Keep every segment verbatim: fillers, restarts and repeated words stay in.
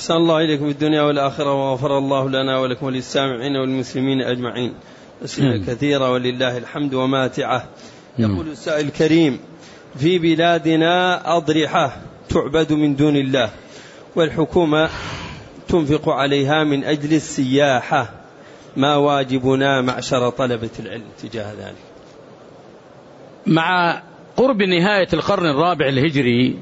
أحسن الله إليكم في الدنيا والآخرة، وغفر الله لنا ولكم وللسامعين والمسلمين أجمعين. أسئلة كثيرة ولله الحمد وماتعة. يقول السائل الكريم: في بلادنا أضرحة تعبد من دون الله والحكومة تنفق عليها من أجل السياحة، ما واجبنا معشر طلبة العلم تجاه ذلك؟ مع قرب نهاية القرن الرابع الهجري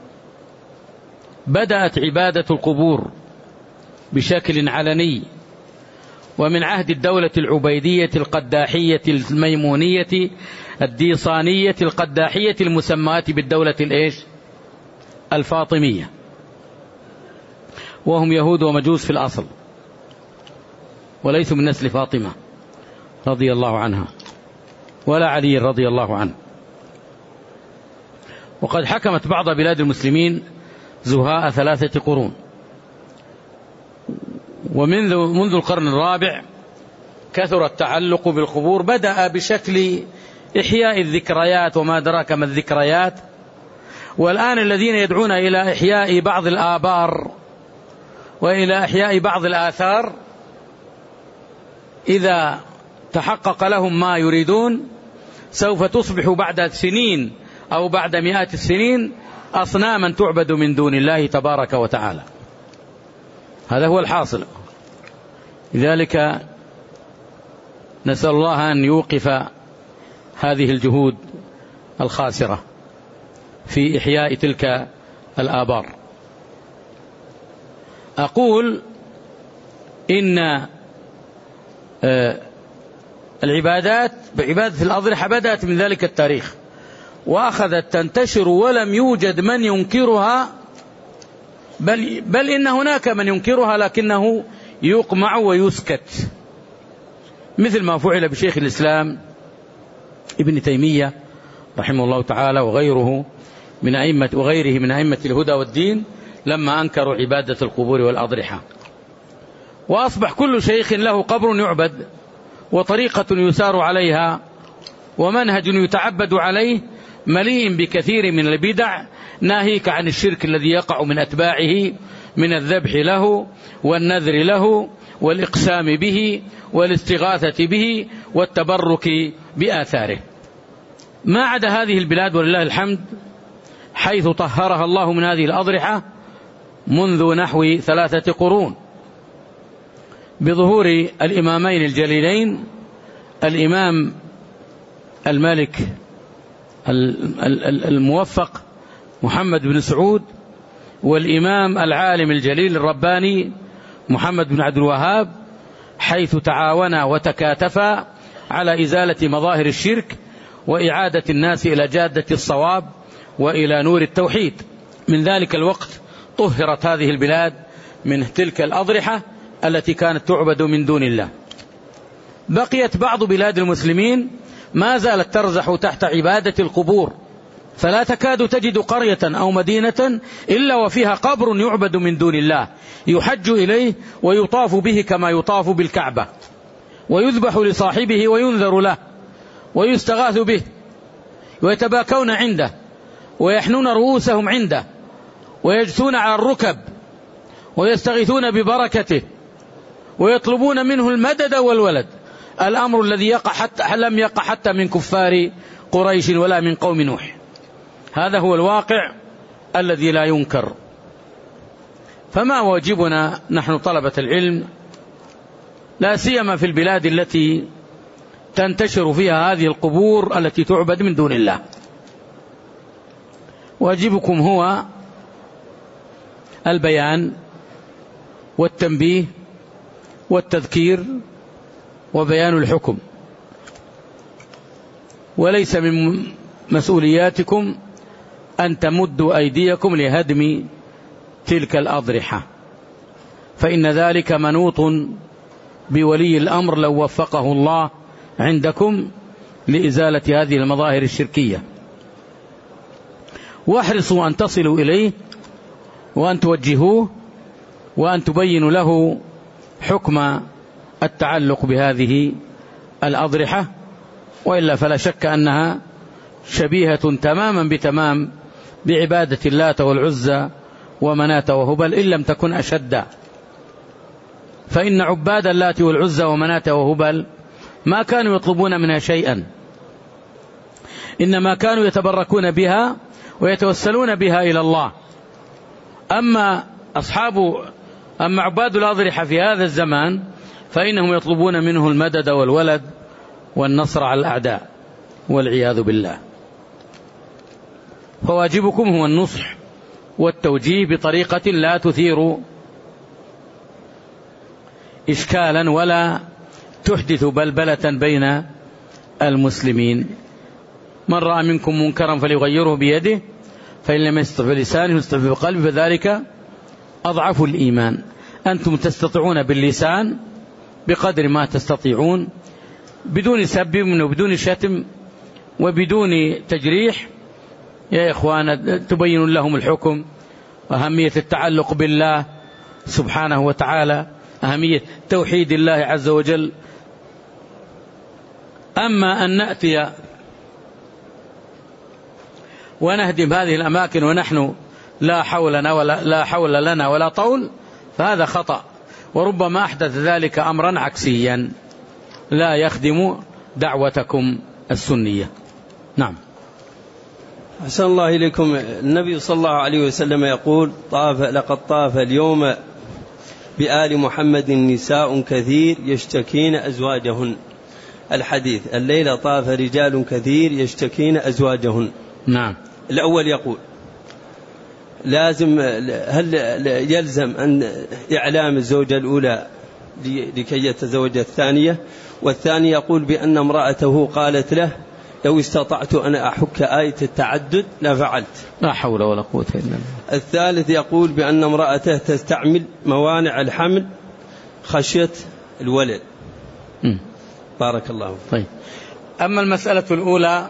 بدأت عبادة القبور بشكل علني، ومن عهد الدولة العبيدية القداحية الميمونية الديصانية القداحية المسماة بالدولة الإيش الفاطمية، وهم يهود ومجوس في الأصل وليسوا من نسل فاطمة رضي الله عنها ولا علي رضي الله عنه. وقد حكمت بعض بلاد المسلمين زهاء ثلاثة قرون، ومنذ منذ القرن الرابع كثر التعلق بالقبور، بدأ بشكل إحياء الذكريات وما أدراك ما الذكريات، والآن الذين يدعون إلى إحياء بعض الآبار وإلى إحياء بعض الآثار إذا تحقق لهم ما يريدون سوف تصبح بعد سنين أو بعد مئات السنين أصناما تعبد من دون الله تبارك وتعالى. هذا هو الحاصل. لذلك نسأل الله أن يوقف هذه الجهود الخاسرة في إحياء تلك الآبار. أقول إن العبادات بعبادة الأضرحة بدأت من ذلك التاريخ، وأخذت تنتشر ولم يوجد من ينكرها، بل, بل إن هناك من ينكرها لكنه يقمع ويسكت، مثل ما فعل بشيخ الإسلام ابن تيمية رحمه الله تعالى وغيره من أئمة وغيره من أئمة الهدى والدين لما أنكروا عبادة القبور والأضرحة. وأصبح كل شيخ له قبر يعبد وطريقة يسار عليها ومنهج يتعبد عليه، مليء بكثير من البدع، ناهيك عن الشرك الذي يقع من أتباعه من الذبح له والنذر له والإقسام به والاستغاثة به والتبرك بآثاره. ما عدا هذه البلاد ولله الحمد حيث طهرها الله من هذه الأضرحة منذ نحو ثلاثة قرون، بظهور الإمامين الجليلين الإمام الملك الموفق محمد بن سعود والإمام العالم الجليل الرباني محمد بن عبد الوهاب، حيث تعاونا وتكاتفا على إزالة مظاهر الشرك وإعادة الناس إلى جادة الصواب وإلى نور التوحيد. من ذلك الوقت طهرت هذه البلاد من تلك الأضرحة التي كانت تعبد من دون الله. بقيت بعض بلاد المسلمين ما زالت ترزح تحت عبادة القبور، فلا تكاد تجد قرية أو مدينة إلا وفيها قبر يعبد من دون الله، يحج إليه ويطاف به كما يطاف بالكعبة، ويذبح لصاحبه وينذر له ويستغاث به، ويتباكون عنده ويحنون رؤوسهم عنده ويجثون على الركب ويستغيثون ببركته ويطلبون منه المدد والولد، الأمر الذي يقع حتى لم يقع حتى من كفار قريش ولا من قوم نوح. هذا هو الواقع الذي لا ينكر. فما واجبنا نحن طلبة العلم، لا سيما في البلاد التي تنتشر فيها هذه القبور التي تعبد من دون الله؟ واجبكم هو البيان والتنبيه والتذكير وبيان الحكم، وليس من مسؤولياتكم أن تمدوا أيديكم لهدم تلك الأضرحة، فإن ذلك منوط بولي الأمر لو وفقه الله عندكم لإزالة هذه المظاهر الشركية. واحرصوا أن تصلوا إليه وأن توجهوه وأن تبينوا له حكم التعلق بهذه الأضرحة، وإلا فلا شك أنها شبيهة تماما بتمام بعبادة اللات والعزى ومناة وهبل إن لم تكن أشد، فإن عباد اللات والعزى ومناة وهبل ما كانوا يطلبون منها شيئا، إنما كانوا يتبركون بها ويتوسلون بها إلى الله. أما أصحاب أما عباد الأضرحة في هذا الزمان فإنهم يطلبون منه المدد والولد والنصر على الأعداء والعياذ بالله. فواجبكم هو النصح والتوجيه بطريقة لا تثير إشكالا ولا تحدث بلبلة بين المسلمين. من رأى منكم منكرا فليغيره بيده، فإن لم يستطع بلسانه يستطيع بقلبه، فذلك أضعف الإيمان. أنتم تستطيعون باللسان بقدر ما تستطيعون، بدون سب وبدون شتم وبدون تجريح يا إخوان، تبين لهم الحكم وأهمية التعلق بالله سبحانه وتعالى، أهمية توحيد الله عز وجل. أما أن نأتي ونهدم هذه الأماكن ونحن لا حول لنا ولا, لا حول لنا ولا طول، فهذا خطأ، وربما أحدث ذلك أمرا عكسيا لا يخدم دعوتكم السنية. نعم. أحسن الله إليكم. النبي صلى الله عليه وسلم يقول: طاف لقد طاف اليوم بآل محمد نساء كثير يشتكين أزواجهن. الحديث: الليلة طاف رجال كثير يشتكين أزواجهن. نعم. الأول يقول: لازم هل يلزم أن إعلام الزوجة الأولى لكي يتزوج الثانية؟ والثاني يقول بأن امرأته قالت له: لو استطعت أن أحك آية التعدد لا فعلت. لا حول ولا قوة إلا بالله. الثالث يقول بأن امرأته تستعمل موانع الحمل خشية الولد. م. بارك الله. طيب. أما المسألة الأولى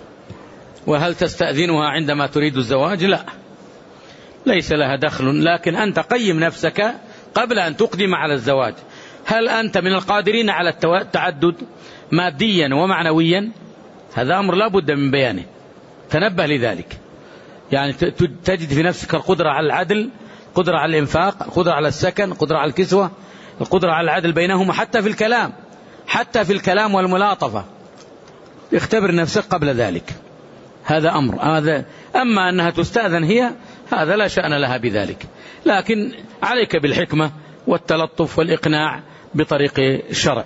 وهل تستأذنها عندما تريد الزواج؟ لا، ليس لها دخل، لكن أنت قيم نفسك قبل أن تقدم على الزواج. هل أنت من القادرين على التعدد ماديا ومعنويا؟ هذا أمر لا بد من بيانه، تنبه لذلك. يعني تجد في نفسك القدرة على العدل، قدرة على الإنفاق، القدرة على السكن، القدرة على الكسوة، القدرة على العدل بينهما، حتى في الكلام حتى في الكلام والملاطفة. اختبر نفسك قبل ذلك، هذا أمر. هذا أما أنها تستأذن هي، هذا لا شأن لها بذلك، لكن عليك بالحكمة والتلطف والإقناع بطريق الشرع.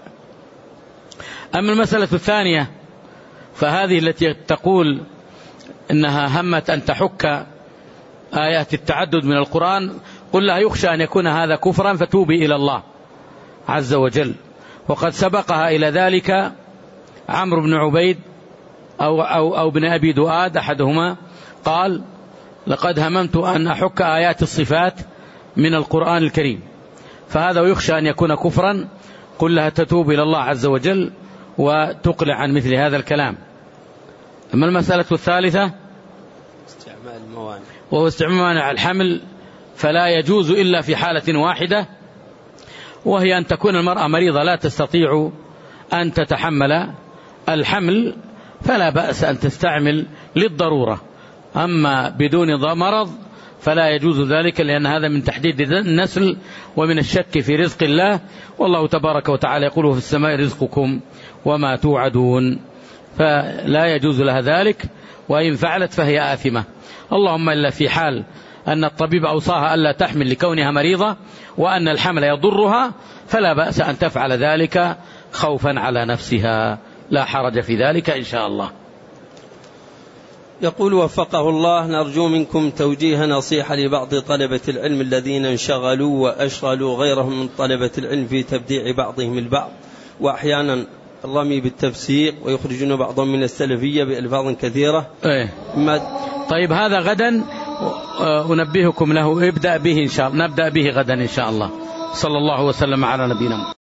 أما المسألة الثانية فهذه التي تقول إنها همت أن تحك آيات التعدد من القرآن، قل لها: يخشى أن يكون هذا كفرا فتوبي إلى الله عز وجل. وقد سبقها إلى ذلك عمرو بن عبيد أو, أو, أو بن أبي دؤاد أحدهما، قال: لقد هممت أن أحك آيات الصفات من القرآن الكريم، فهذا ويخشى أن يكون كفرا، قل لها تتوب إلى الله عز وجل وتقلع عن مثل هذا الكلام. أما المسألة الثالثة استعمال الموانع، وهو استعمال موانع الحمل، فلا يجوز إلا في حالة واحدة، وهي أن تكون المرأة مريضة لا تستطيع أن تتحمل الحمل، فلا بأس أن تستعمل للضرورة. أما بدون مرض فلا يجوز ذلك، لأن هذا من تحديد النسل ومن الشك في رزق الله، والله تبارك وتعالى يقول: في السماء رزقكم وما توعدون، فلا يجوز لها ذلك، وإن فعلت فهي آثمة. اللهم إلا في حال أن الطبيب أوصاها ألا تحمل لكونها مريضة وأن الحمل يضرها، فلا بأس أن تفعل ذلك خوفا على نفسها، لا حرج في ذلك إن شاء الله. يقول: وفقه الله، نرجو منكم توجيه نصيحة لبعض طلبة العلم الذين انشغلوا وأشغلوا غيرهم من طلبة العلم في تبديع بعضهم البعض، وأحيانا الرمي بالتفسيق، ويخرجون بعضهم من السلفية بألفاظ كثيرة. إيه. طيب، هذا غدا أنبهكم له، ابدأ به إن شاء الله، نبدأ به غدا إن شاء الله. صلى الله وسلم على نبينا محمد.